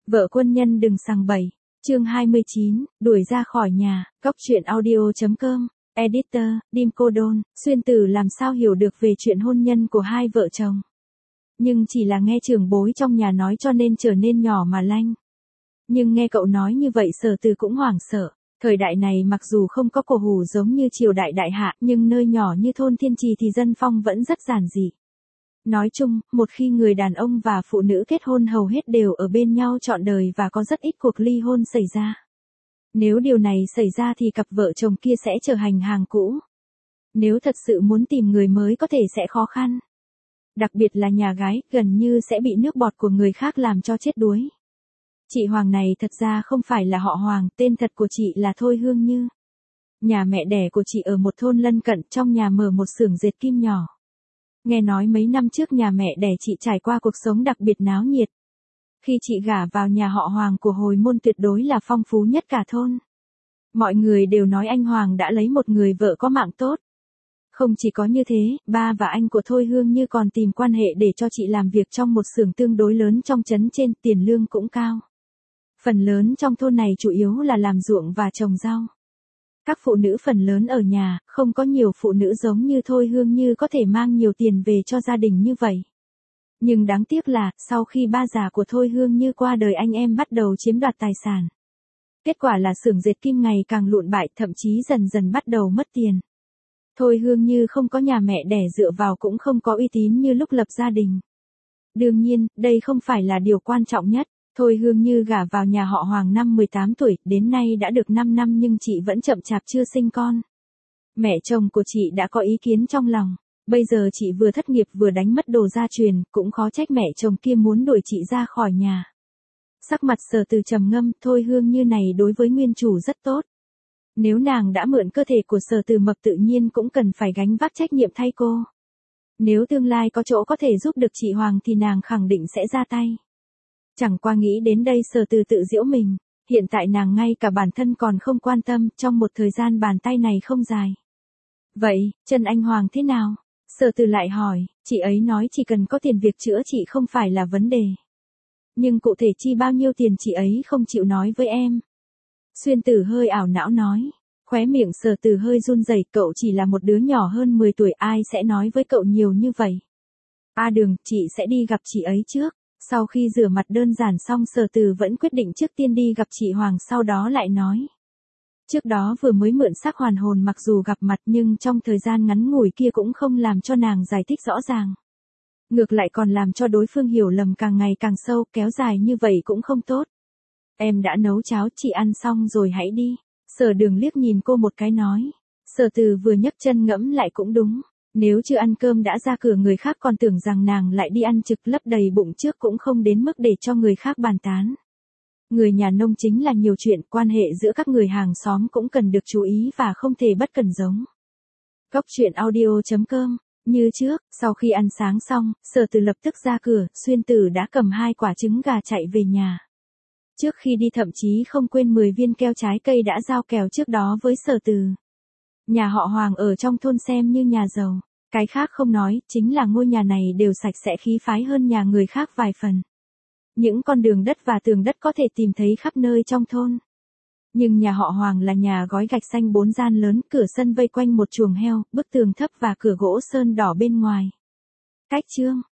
Vợ quân nhân đừng sằng bậy. Chương 29, đuổi ra khỏi nhà. Góc truyện audio.com. Editor, Dim Cô Đôn. Xuyên Tử làm sao hiểu được về chuyện hôn nhân của hai vợ chồng. Nhưng chỉ là nghe trưởng bối trong nhà nói cho nên trở nên nhỏ mà lanh. Nhưng nghe cậu nói như vậy Sở Từ cũng hoảng sợ. Thời đại này mặc dù không có cổ hủ giống như triều đại đại hạ, nhưng nơi nhỏ như thôn Thiên Trì thì dân phong vẫn rất giản dị. Nói chung, một khi người đàn ông và phụ nữ kết hôn hầu hết đều ở bên nhau trọn đời và có rất ít cuộc ly hôn xảy ra. Nếu điều này xảy ra thì cặp vợ chồng kia sẽ trở thành hàng cũ. Nếu thật sự muốn tìm người mới có thể sẽ khó khăn. Đặc biệt là nhà gái, gần như sẽ bị nước bọt của người khác làm cho chết đuối. Chị Hoàng này thật ra không phải là họ Hoàng, tên thật của chị là Thôi Hương Như. Nhà mẹ đẻ của chị ở một thôn lân cận, trong nhà mở một xưởng dệt kim nhỏ. Nghe nói mấy năm trước nhà mẹ đẻ chị trải qua cuộc sống đặc biệt náo nhiệt. Khi chị gả vào nhà họ Hoàng của hồi môn tuyệt đối là phong phú nhất cả thôn. Mọi người đều nói anh Hoàng đã lấy một người vợ có mạng tốt. Không chỉ có như thế, ba và anh của Thôi Hương Như còn tìm quan hệ để cho chị làm việc trong một xưởng tương đối lớn trong trấn trên, tiền lương cũng cao. Phần lớn trong thôn này chủ yếu là làm ruộng và trồng rau. Các phụ nữ phần lớn ở nhà, không có nhiều phụ nữ giống như Thôi Hương Như có thể mang nhiều tiền về cho gia đình như vậy. Nhưng đáng tiếc là, sau khi ba già của Thôi Hương Như qua đời anh em bắt đầu chiếm đoạt tài sản. Kết quả là xưởng dệt kim ngày càng lụn bại, thậm chí dần dần bắt đầu mất tiền. Thôi Hương Như không có nhà mẹ đẻ dựa vào cũng không có uy tín như lúc lập gia đình. Đương nhiên, đây không phải là điều quan trọng nhất. Thôi Hương Như gả vào nhà họ Hoàng năm 18 tuổi, đến nay đã được 5 năm nhưng chị vẫn chậm chạp chưa sinh con. Mẹ chồng của chị đã có ý kiến trong lòng. Bây giờ chị vừa thất nghiệp vừa đánh mất đồ gia truyền, cũng khó trách mẹ chồng kia muốn đuổi chị ra khỏi nhà. Sắc mặt Sở Từ trầm ngâm, Thôi Hương Như này đối với nguyên chủ rất tốt. Nếu nàng đã mượn cơ thể của Sở Từ Mập tự nhiên cũng cần phải gánh vác trách nhiệm thay cô. Nếu tương lai có chỗ có thể giúp được chị Hoàng thì nàng khẳng định sẽ ra tay. Chẳng qua nghĩ đến đây Sở Từ tự giễu mình, hiện tại nàng ngay cả bản thân còn không quan tâm, trong một thời gian bàn tay này không dài. Vậy, chân anh Hoàng thế nào? Sở Từ lại hỏi, chị ấy nói chỉ cần có tiền việc chữa trị không phải là vấn đề. Nhưng cụ thể chi bao nhiêu tiền chị ấy không chịu nói với em. Xuyên Tử hơi ảo não nói, khóe miệng Sở Từ hơi run rẩy, cậu chỉ là một đứa nhỏ hơn 10 tuổi, ai sẽ nói với cậu nhiều như vậy. Đường, chị sẽ đi gặp chị ấy trước. Sau khi rửa mặt đơn giản xong Sở Từ vẫn quyết định trước tiên đi gặp chị Hoàng, sau đó lại nói. Trước đó vừa mới mượn xác hoàn hồn, mặc dù gặp mặt nhưng trong thời gian ngắn ngủi kia cũng không làm cho nàng giải thích rõ ràng. Ngược lại còn làm cho đối phương hiểu lầm càng ngày càng sâu, kéo dài như vậy cũng không tốt. Em đã nấu cháo, chị ăn xong rồi hãy đi. Sở Đường liếc nhìn cô một cái nói. Sở Từ vừa nhấc chân ngẫm lại cũng đúng. Nếu chưa ăn cơm đã ra cửa người khác còn tưởng rằng nàng lại đi ăn trực, lấp đầy bụng trước cũng không đến mức để cho người khác bàn tán. Người nhà nông chính là nhiều chuyện, quan hệ giữa các người hàng xóm cũng cần được chú ý và không thể bất cần giống. Góc truyện audio.com. Như trước, sau khi ăn sáng xong, Sở Từ lập tức ra cửa, Xuyên Tử đã cầm 2 quả trứng gà chạy về nhà. Trước khi đi thậm chí không quên 10 viên keo trái cây đã giao kèo trước đó với Sở Từ. Nhà họ Hoàng ở trong thôn xem như nhà giàu. Cái khác không nói, chính là ngôi nhà này đều sạch sẽ khí phái hơn nhà người khác vài phần. Những con đường đất và tường đất có thể tìm thấy khắp nơi trong thôn. Nhưng nhà họ Hoàng là nhà gói gạch xanh 4 gian lớn, cửa sân vây quanh một chuồng heo, bức tường thấp và cửa gỗ sơn đỏ bên ngoài. Cách chương